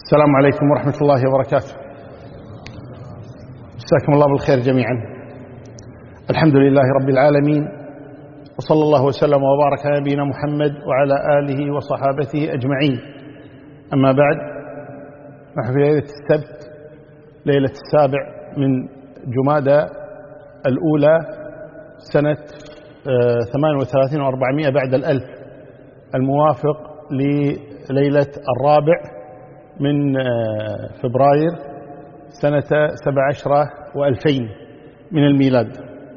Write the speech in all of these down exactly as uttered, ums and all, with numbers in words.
السلام عليكم ورحمة الله وبركاته. مساكم الله بالخير جميعا. الحمد لله رب العالمين، وصلى الله وسلم وبارك على نبينا محمد وعلى آله وصحابته أجمعين. أما بعد، نحن في ليلة السبت، ليلة السابع من جمادى الأولى سنة ثمان وثلاثين وأربعمائة بعد الألف، الموافق لليلة الرابع من فبراير سنة سبع عشرة وألفين من الميلاد.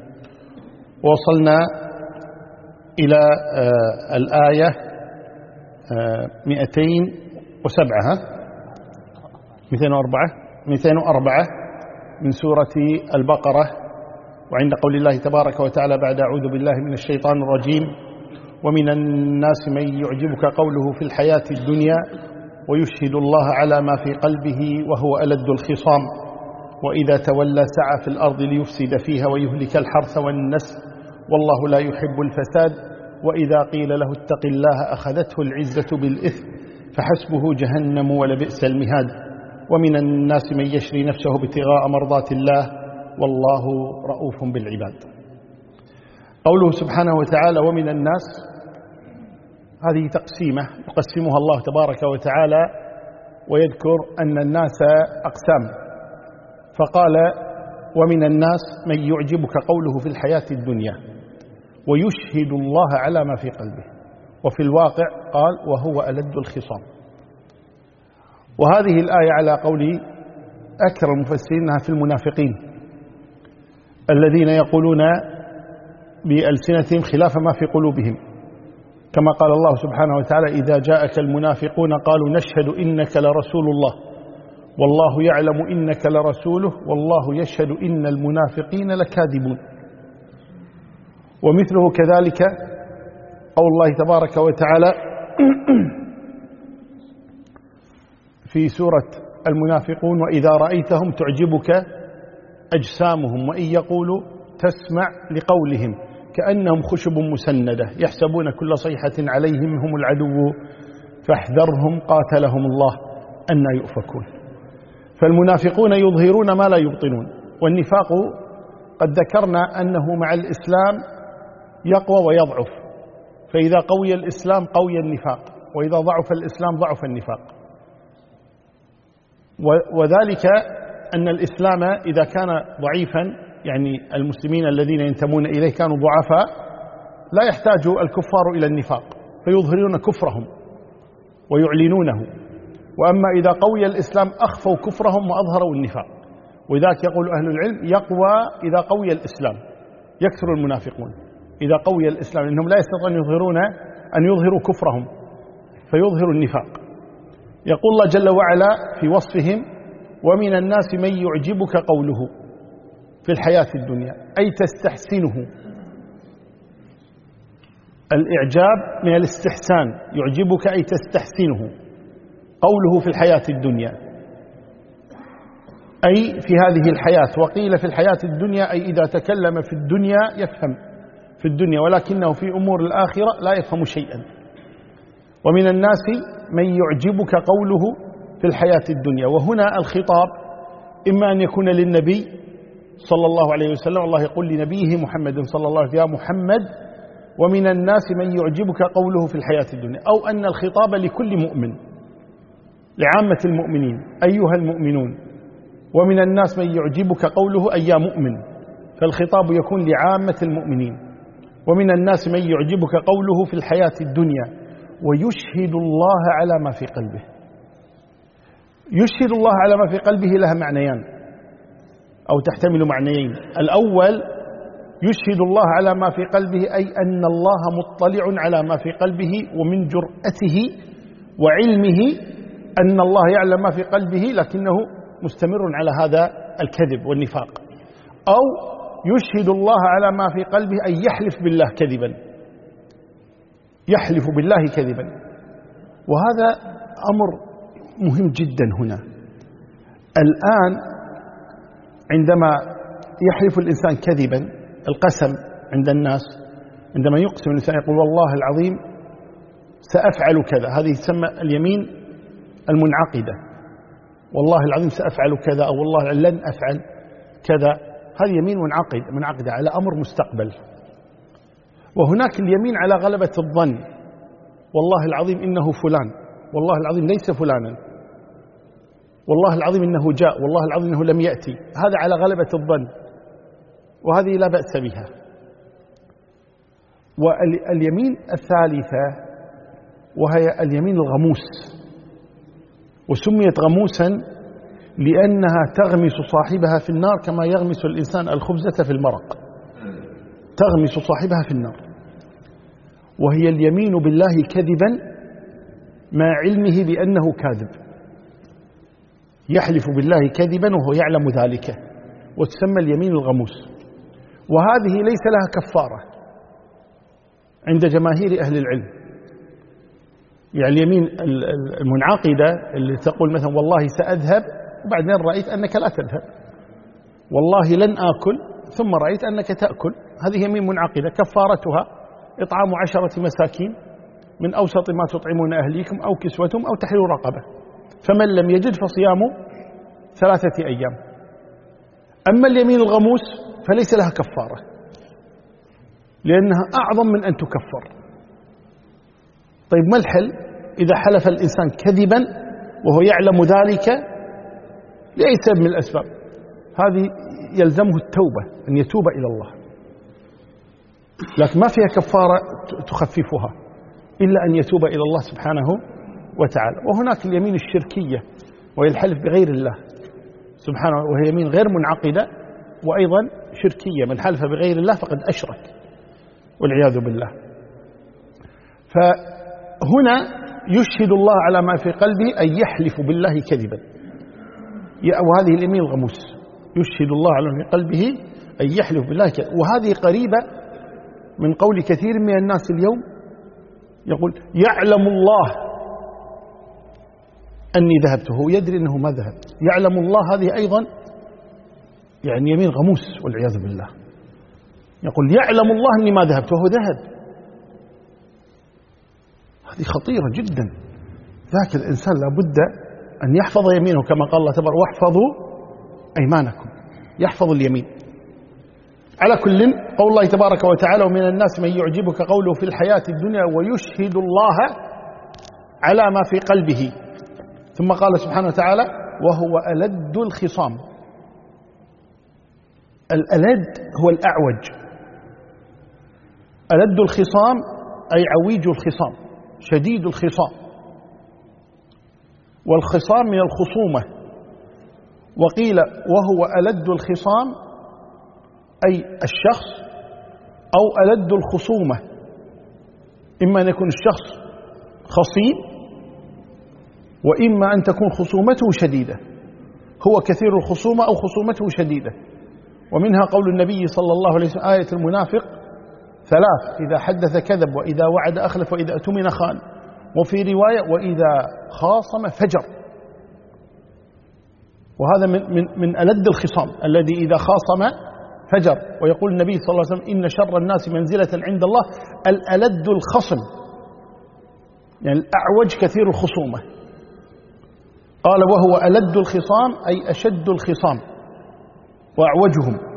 وصلنا إلى الآية مئتين وسبعة مئتين وأربعة مئتين وأربعة من سورة البقرة، وعند قول الله تبارك وتعالى بعد أعوذ بالله من الشيطان الرجيم: ومن الناس من يعجبك قوله في الحياة الدنيا ويشهد الله على ما في قلبه وهو ألد الخصام وإذا تولى سعى في الأرض ليفسد فيها ويهلك الحرث والنسل والله لا يحب الفساد وإذا قيل له اتق الله أخذته العزة بالإثم فحسبه جهنم ولبئس المهاد ومن الناس من يشري نفسه ابتغاء مرضات الله والله رؤوف بالعباد. قوله سبحانه وتعالى ومن الناس، هذه تقسيمة يقسمها الله تبارك وتعالى ويذكر أن الناس أقسام، فقال ومن الناس من يعجبك قوله في الحياة الدنيا ويشهد الله على ما في قلبه، وفي الواقع قال وهو ألد الخصام. وهذه الآية على قول أكثر المفسرين أنها في المنافقين الذين يقولون بألسنتهم خلاف ما في قلوبهم، كما قال الله سبحانه وتعالى: إذا جاءك المنافقون قالوا نشهد إنك لرسول الله والله يعلم إنك لرسوله والله يشهد إن المنافقين لكاذبون. ومثله كذلك قول الله تبارك وتعالى في سورة المنافقون: وإذا رأيتهم تعجبك أجسامهم وإن يقولوا تسمع لقولهم كأنهم خشب مسندة يحسبون كل صيحة عليهم هم العدو فاحذرهم قاتلهم الله أنى يؤفكون. فالمنافقون يظهرون ما لا يبطنون، والنفاق قد ذكرنا أنه مع الإسلام يقوى ويضعف، فإذا قوي الإسلام قوي النفاق، وإذا ضعف الإسلام ضعف النفاق. وذلك أن الإسلام إذا كان ضعيفا، يعني المسلمين الذين ينتمون إليه كانوا ضعفاء، لا يحتاج الكفار إلى النفاق فيظهرون كفرهم ويعلنونه. وأما إذا قوي الإسلام أخفوا كفرهم وأظهروا النفاق، وذلك يقول أهل العلم يقوى إذا قوي الإسلام، يكثر المنافقون إذا قوي الإسلام، إنهم لا يستطيعون يظهرون أن يظهروا كفرهم فيظهروا النفاق. يقول الله جل وعلا في وصفهم: ومن الناس من يعجبك قوله في الحياة الدنيا، أي تستحسنه. الإعجاب من الاستحسان، يعجبك أي تستحسنه قوله في الحياة الدنيا، أي في هذه الحياة. وقيل في الحياة الدنيا أي إذا تكلم في الدنيا يفهم في الدنيا، ولكنه في أمور الآخرة لا يفهم شيئا. ومن الناس من يعجبك قوله في الحياة الدنيا، وهنا الخطاب إما أن يكون للنبي صلى الله عليه وسلم، الله يقول لنبيه محمد صلى الله عليه وسلم: يا محمد ومن الناس من يعجبك قوله في الحياة الدنيا، أو أن الخطاب لكل مؤمن، لعامة المؤمنين: أيها المؤمنون ومن الناس من يعجبك قوله أي يا مؤمن، فالخطاب يكون لعامة المؤمنين. ومن الناس من يعجبك قوله في الحياة الدنيا ويشهد الله على ما في قلبه. يشهد الله على ما في قلبه لها معنيان أو تحتمل معنيين. الأول يشهد الله على ما في قلبه، أي أن الله مطلع على ما في قلبه، ومن جرأته وعلمه أن الله يعلم ما في قلبه لكنه مستمر على هذا الكذب والنفاق. أو يشهد الله على ما في قلبه أي يحلف بالله كذبا، يحلف بالله كذبا. وهذا أمر مهم جدا هنا. الآن عندما يحلف الإنسان كذبا، القسم عند الناس عندما يقسم الإنسان يقول والله العظيم سأفعل كذا، هذه تسمى اليمين المنعقدة. والله العظيم سأفعل كذا، أو والله لن أفعل كذا، هذه يمين منعقد منعقدة على أمر مستقبل. وهناك اليمين على غلبة الظن، والله العظيم إنه فلان، والله العظيم ليس فلانا، والله العظيم إنه جاء، والله العظيم إنه لم يأتي. هذا على غلبة الظن، وهذه لا بأس بها. واليمين الثالثة وهي اليمين الغموس، وسميت غموسا لأنها تغمس صاحبها في النار كما يغمس الإنسان الخبزة في المرق، تغمس صاحبها في النار. وهي اليمين بالله كذبا مع علمه بأنه كاذب، يحلف بالله كذبا وهو يعلم ذلك، وتسمى اليمين الغموس. وهذه ليس لها كفارة عند جماهير أهل العلم. يعني اليمين المنعقدة اللي تقول مثلا والله سأذهب وبعدين رأيت أنك لا تذهب، والله لن آكل ثم رأيت أنك تأكل، هذه يمين منعقدة كفارتها إطعام عشرة مساكين من أوسط ما تطعمون أهليكم أو كسوتهم أو تحرير رقبة، فمن لم يجد فصيام ثلاثة أيام. أما اليمين الغموس فليس لها كفارة لأنها أعظم من أن تكفر. طيب ما الحل إذا حلف الإنسان كذبا وهو يعلم ذلك لأي سبب من الأسباب؟ هذه يلزمه التوبة، أن يتوب إلى الله، لكن ما فيها كفارة تخففها إلا أن يتوب إلى الله سبحانه وتعالى. وهناك اليمين الشركية وهي الحلف بغير الله سبحانه، وهي يمين غير منعقدة وأيضا شركية، من حلف بغير الله فقد أشرك والعياذ بالله. فهنا يشهد الله على ما في قلبه أن يحلف بالله كذبا، وهذه اليمين الغموس، يشهد الله على ما في قلبه أن يحلف بالله كذبا. وهذه قريبة من قول كثير من الناس اليوم، يقول يعلم الله أني ذهبت، هو يدري أنه ما ذهب، يعلم الله، هذه أيضا يعني يمين غموس والعياذ بالله. يقول يعلم الله أني ما ذهبت وهو ذهب، هذه خطيرة جدا. ذاك الإنسان لابد أن يحفظ يمينه كما قال الله تبارك واحفظوا أيمانكم، يحفظ اليمين. على كل، قول الله تبارك وتعالى ومن الناس من يعجبك قوله في الحياة الدنيا ويشهد الله على ما في قلبه. ثم قال سبحانه وتعالى وهو ألد الخصام. الألد هو الأعوج، ألد الخصام أي عويج الخصام، شديد الخصام، والخصام من الخصومة. وقيل وهو ألد الخصام أي الشخص أو ألد الخصومة، إما أن يكون الشخص خصيم وإما أن تكون خصومته شديدة، هو كثير الخصومة أو خصومته شديدة. ومنها قول النبي صلى الله عليه وسلم آية المنافق ثلاث: إذا حدث كذب، وإذا وعد أخلف، وإذا اؤتمن خان، وفي رواية وإذا خاصم فجر. وهذا من, من, من ألد الخصام الذي إذا خاصم فجر. ويقول النبي صلى الله عليه وسلم إن شر الناس منزلة عند الله الألد الخصم، يعني الأعوج كثير الخصومة. قال وهو ألد الخصام أي أشد الخصام وأعوجهم.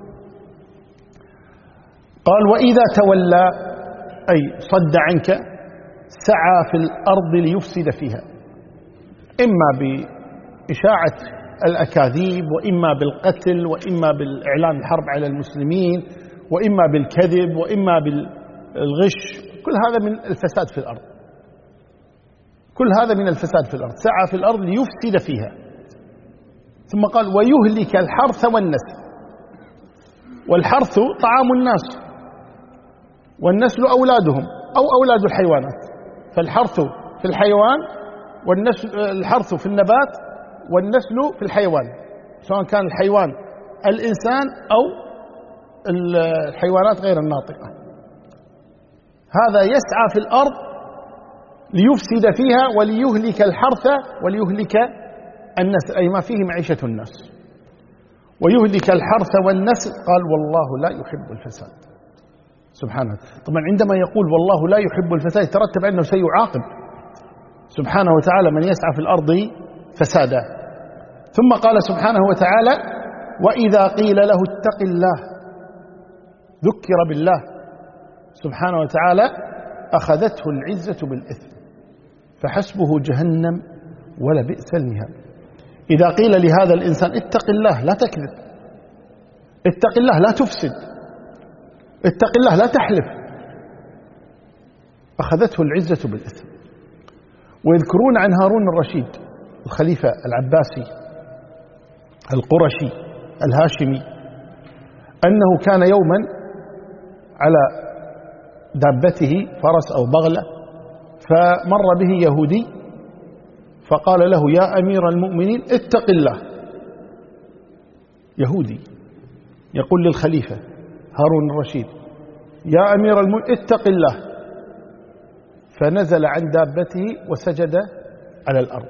قال وإذا تولى أي صد عنك، سعى في الأرض ليفسد فيها، إما بإشاعة الأكاذيب، وإما بالقتل، وإما بالإعلان الحرب على المسلمين، وإما بالكذب، وإما بالغش. كل هذا من الفساد في الأرض، كل هذا من الفساد في الأرض. سعى في الأرض ليفسد فيها. ثم قال ويهلك الحرث والنسل. والحرث طعام الناس، والنسل أولادهم أو أولاد الحيوانات. فالحرث في الحيوان، والنسل الحرث في النبات، والنسل في الحيوان، سواء كان الحيوان الإنسان أو الحيوانات غير الناطقة. هذا يسعى في الأرض ليفسد فيها وليهلك الحرث وليهلك النسل، أي ما فيه معيشة الناس. ويهلك الحرث والنسل، قال والله لا يحب الفساد سبحانه. طبعا عندما يقول والله لا يحب الفساد يترتب أنه سيعاقب سبحانه وتعالى من يسعى في الأرض فسادا. ثم قال سبحانه وتعالى: وإذا قيل له اتق الله، ذكر بالله سبحانه وتعالى، أخذته العزة بالإثم فحسبه جهنم ولبئس المهاد. إذا قيل لهذا الإنسان اتق الله لا تكذب، اتق الله لا تفسد، اتق الله لا تحلف، أخذته العزة بالإثم. ويذكرون عن هارون الرشيد الخليفة العباسي القرشي الهاشمي أنه كان يوما على دابته فرس أو بغلة، فمر به يهودي فقال له: يا أمير المؤمنين اتق الله. يهودي يقول للخليفة هارون الرشيد: يا أمير المؤمنين اتق الله. فنزل عن دابته وسجد على الأرض،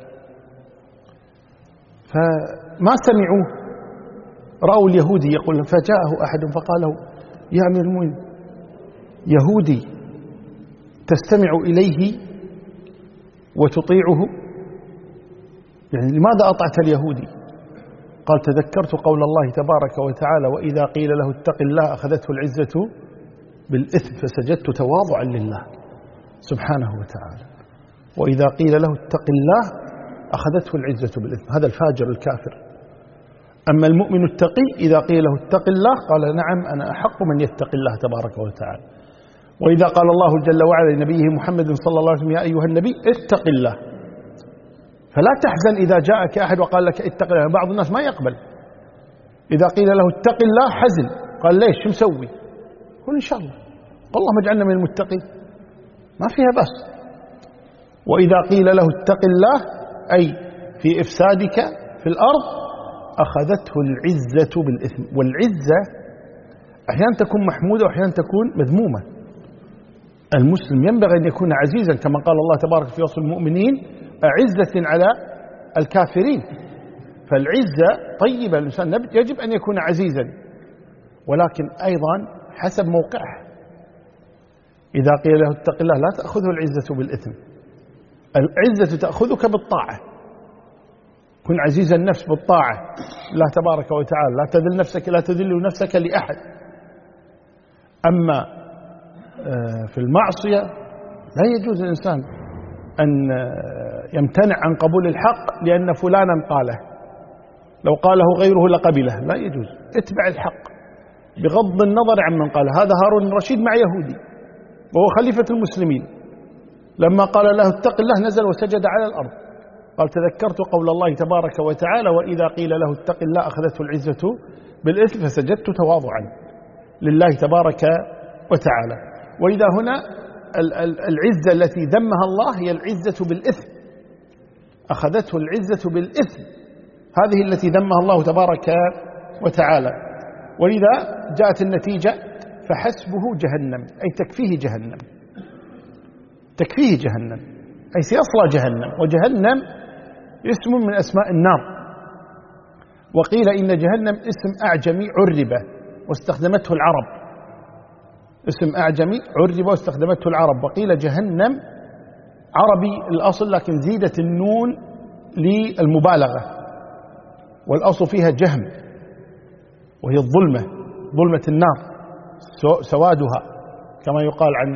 فما سمعوه، رأوا اليهودي يقول، فجاءه أحد فقال له: يا أمير المؤمنين، يهودي تستمع إليه وتطيعه، يعني لماذا أطعت اليهودي؟ قال: تذكرت قول الله تبارك وتعالى: وإذا قيل له اتق الله أخذته العزة بالإثم فسجدت تواضعا لله سبحانه وتعالى. وإذا قيل له اتق الله أخذته العزة بالإثم، هذا الفاجر الكافر. أما المؤمن التقي إذا قيل له اتق الله قال: نعم أنا أحق من يتقي الله تبارك وتعالى. وإذا قال الله جل وعلا لنبيه محمد صلى الله عليه وسلم: يا أيها النبي اتق الله، فلا تحزن إذا جاءك أحد وقال لك اتق الله. بعض الناس ما يقبل، إذا قيل له اتق الله حزن، قال: ليش شو مسوي؟ قل إن شاء الله، اللهم اجعلنا من المتقين، ما فيها بس. وإذا قيل له اتق الله أي في إفسادك في الأرض أخذته العزة بالإثم. والعزة أحيانا تكون محمودة وأحيانا تكون مذمومة. المسلم ينبغي أن يكون عزيزا كما قال الله تبارك في وصف المؤمنين: أعزة على الكافرين. فالعزة طيبة، الإنسان يجب أن يكون عزيزا، ولكن أيضا حسب موقعه. إذا قيل له اتق الله لا تأخذه العزة بالإثم، العزة تأخذك بالطاعة. كن عزيز النفس بالطاعة الله تبارك وتعالى، لا تذل نفسك، لا تذل نفسك لأحد. أما في المعصية لا يجوز الإنسان أن يمتنع عن قبول الحق لأن فلانا قاله، لو قاله غيره لقبله، لا يجوز. اتبع الحق بغض النظر عن من قاله. هذا هارون الرشيد مع يهودي وهو خليفة المسلمين، لما قال له اتق الله نزل وسجد على الأرض. قال: تذكرت قول الله تبارك وتعالى: وإذا قيل له اتق الله أخذته العزة بالإثم فسجدت تواضعا لله تبارك وتعالى. وإذا هنا العزة التي ذمها الله هي العزة بالإثم، أخذته العزة بالإثم، هذه التي ذمها الله تبارك وتعالى. ولذا جاءت النتيجة: فحسبه جهنم، أي تكفيه جهنم، تكفيه جهنم أي سيصلى جهنم. وجهنم اسم من أسماء النار. وقيل إن جهنم اسم أعجمي عربة واستخدمته العرب، اسم أعجمي عربة واستخدمته العرب. وقيل جهنم عربي الأصل لكن زيدت النون للمبالغة، والأصل فيها جهم وهي الظلمة، ظلمة النار سوادها، كما يقال عن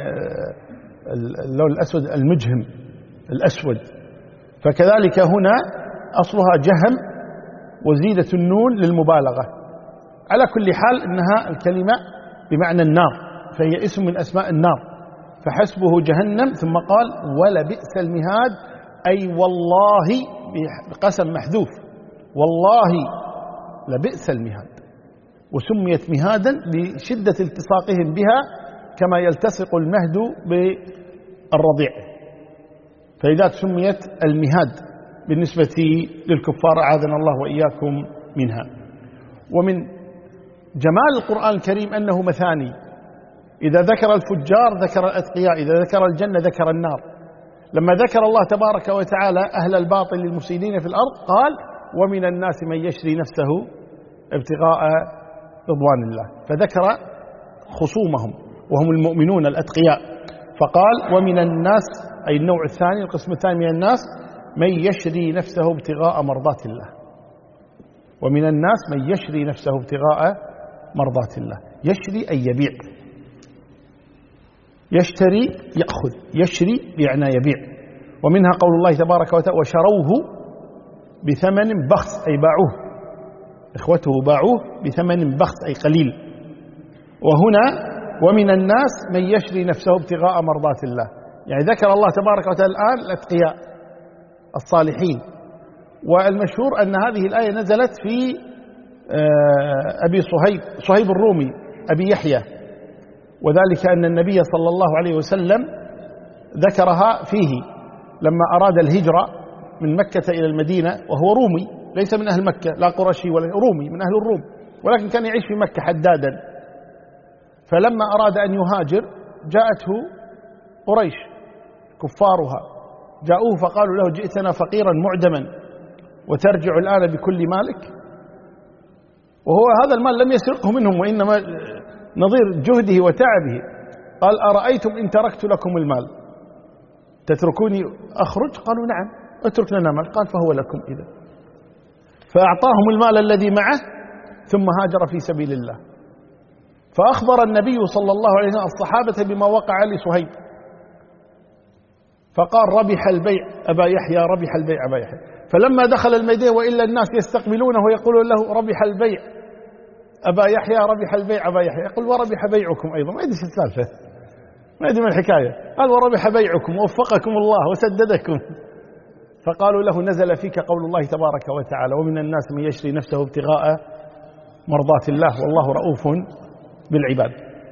اللون الأسود المجهم الأسود. فكذلك هنا أصلها جهم وزيدة النون للمبالغة. على كل حال إنها الكلمة بمعنى النار، فهي اسم من أسماء النار. فحسبه جهنم، ثم قال: ولبئس المهاد، أي والله بقسم محذوف، والله لبئس المهاد. وسميت مهادا لشدة التصاقهم بها كما يلتصق المهد بالرضيع، فلذلك سميت المهاد بالنسبة للكفار، أعاذنا الله وإياكم منها. ومن جمال القرآن الكريم أنه مثاني، إذا ذكر الفجار ذكر الأتقياء، إذا ذكر الجنة ذكر النار. لما ذكر الله تبارك وتعالى أهل الباطل المفسدين في الأرض قال: ومن الناس من يشري نفسه ابتغاء رضوان الله، فذكر خصومهم وهم المؤمنون الأتقياء، فقال: ومن الناس، أي النوع الثاني القسم الثاني من الناس، من يشري نفسه ابتغاء مرضات الله. ومن الناس من يشري نفسه ابتغاء مرضات الله. يشري أي يبيع، يشتري يأخذ، يشري بمعنى يبيع. ومنها قول الله تبارك وتعالى وشروه بثمن بخس، أي باعوه، إخوته باعوه بثمن بخس أي قليل. وهنا ومن الناس من يشري نفسه ابتغاء مرضات الله، يعني ذكر الله تبارك وتعالى الآن الأتقياء الصالحين. والمشهور أن هذه الآية نزلت في أبي صهيب صهيب الرومي أبي يحيى، وذلك أن النبي صلى الله عليه وسلم ذكرها فيه لما أراد الهجرة من مكة إلى المدينة، وهو رومي ليس من أهل مكة، لا قرشي ولا رومي، من أهل الروم، ولكن كان يعيش في مكة حدادا. فلما أراد أن يهاجر جاءته قريش كفارها، جاءوه فقالوا له جئتنا فقيرا معدما وترجع الآن بكل مالك، وهو هذا المال لم يسرقه منهم وإنما نظير جهده وتعبه. قال أرأيتم إن تركت لكم المال تتركوني أخرج؟ قالوا نعم، اترك لنا مال. قال فهو لكم إذا. فأعطاهم المال الذي معه ثم هاجر في سبيل الله. فأخبر النبي صلى الله عليه وسلم الصحابة بما وقع لصهيب، فقال ربح البيع أبا يحيى، ربح البيع أبا يحيى. فلما دخل المدينة وإلا الناس يستقبلونه ويقولون له ربح البيع أبا يحيى، ربح البيع أبا يحيى، يقول وربح بيعكم أيضا. ما يدري السالفة، ما يدري من الحكاية. قال وربح بيعكم ووفقكم الله وسددكم. فقالوا له نزل فيك قول الله تبارك وتعالى ومن الناس من يشري نفسه ابتغاء مرضات الله والله رؤوف بالعباد.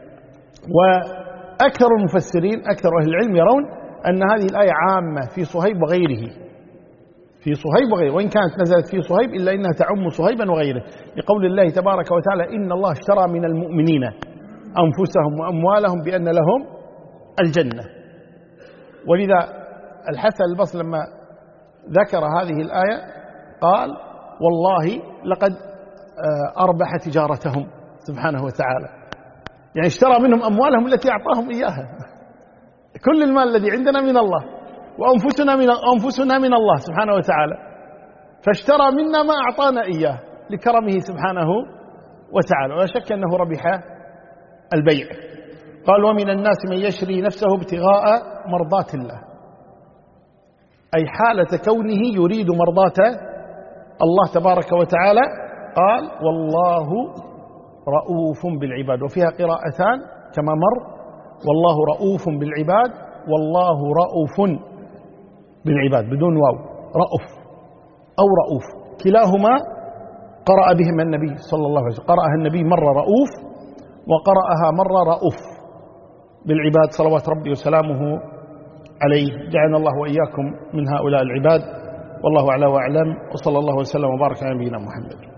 وأكثر المفسرين أكثر أهل العلم يرون أن هذه الآية عامة في صهيب وغيره، في صهيب وغيره، وإن كانت نزلت في صهيب إلا إنها تعم صهيبا وغيره، لقول الله تبارك وتعالى إن الله اشترى من المؤمنين أنفسهم وأموالهم بأن لهم الجنة. ولذا الحسن البصري لما ذكر هذه الآية قال والله لقد أربح تجارتهم سبحانه وتعالى، يعني اشترى منهم أموالهم التي أعطاهم إياها. كل المال الذي عندنا من الله، وأنفسنا من أنفسنا من الله سبحانه وتعالى، فاشترى منا ما أعطانا إياه لكرمه سبحانه وتعالى، ولا شك أنه ربح البيع. قال ومن الناس من يشري نفسه ابتغاء مرضات الله، أي حالة كونه يريد مرضاة الله تبارك وتعالى. قال والله رؤوف بالعباد، وفيها قراءتان كما مر، والله رؤوف بالعباد والله رؤوف بالعباد بدون واو، رؤوف أو رؤوف كلاهما قرأ بهما النبي صلى الله عليه وسلم. قرأها النبي مرة رؤوف وقرأها مرة رؤوف بالعباد صلوات ربي وسلامه عليه. جعلنا الله وإياكم من هؤلاء العباد، والله أعلى وأعلم، وصلى الله وسلم وبارك على نبينا محمد.